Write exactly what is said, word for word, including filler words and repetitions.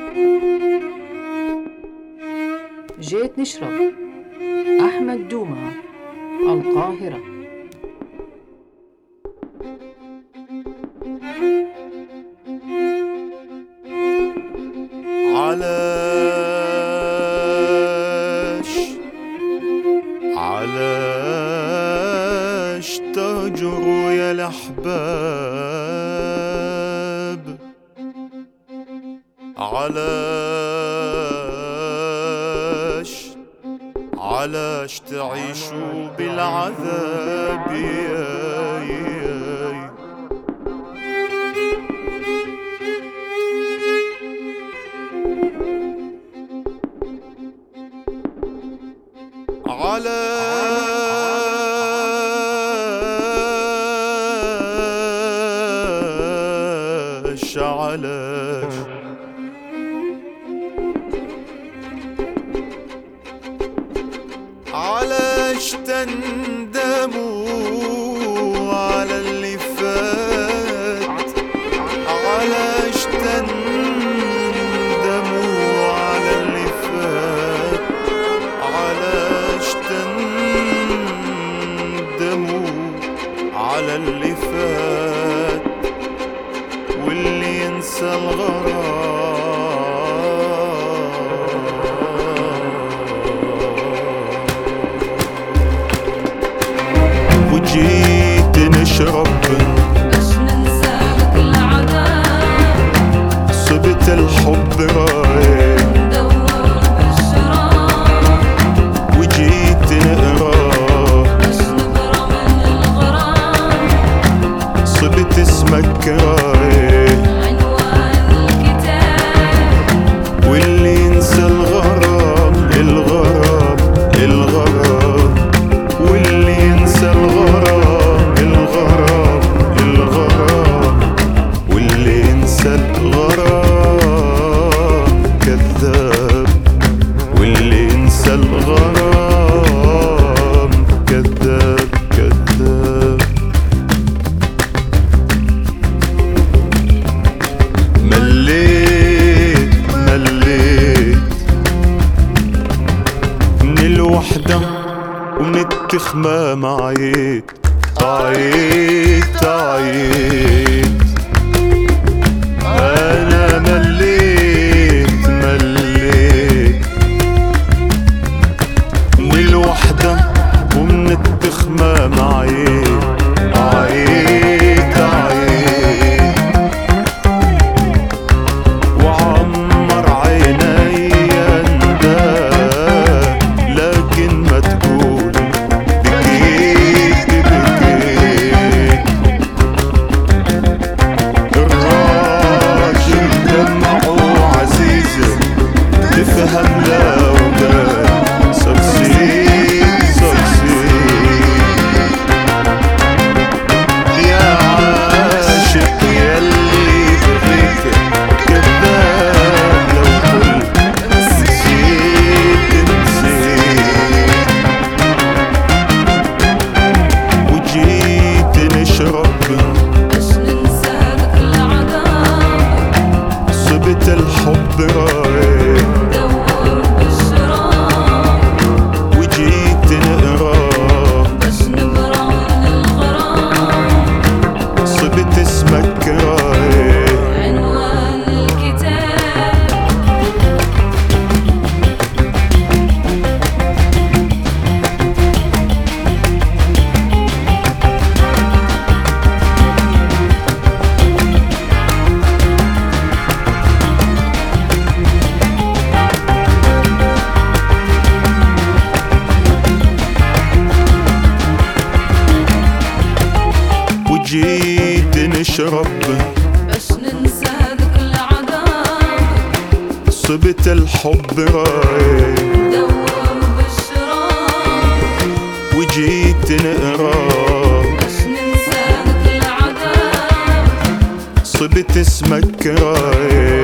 جيت نشرب. أحمد دومة، القاهرة. علاش علاش تهجروا يا الأحباب؟ علاش علاش تعيشوا بالعذاب يا علاش علاش علاش تندموا على اللي فات؟ علاش تندموا على اللي فات؟ علاش تندموا على اللي فات؟ واللي ينسى الغرام وجيت نشرب باش ننسى لك العذاب، صبت الحب رايق ندور بالشراب، وجيت نقرا باش نبرى من الغرام، صبت اسمك رايق عنوان الكتاب، واللي ينسى الغرام الغرام الغرام، واللي ينسى الغرام الغرام الغرام، واللي ينسى الغرام كذاب، واللي ينسى الغرام كذاب كذاب. مليت مليت من الوحدة ومن التخمام، عييت عييت عييت. أنا مليت مليت من الوحدة ومن التخمام، عييت عييت عييت. وعمر عيني نداء لكن ما تقول بكيت بكيت. الراجل دمعه عزيزة تفهم لا وقال صكسيت صكسيت. يا عاشق يلي بغيت كذاب لو قلت نسيت نسيت. وجيت نشرب باش ننسى لك العذاب، صبت الحب رايق ندور بالشراب، وجيت نقرا باش نبرى من الغرام، صبت اسمك رايق عنوان الكتاب، وجيت نشرب باش ننسى لك العذاب، صبت الحب رايق ندور بالشراب، وجيت نقرا باش ننسى لك العذاب، صبت اسمك رايق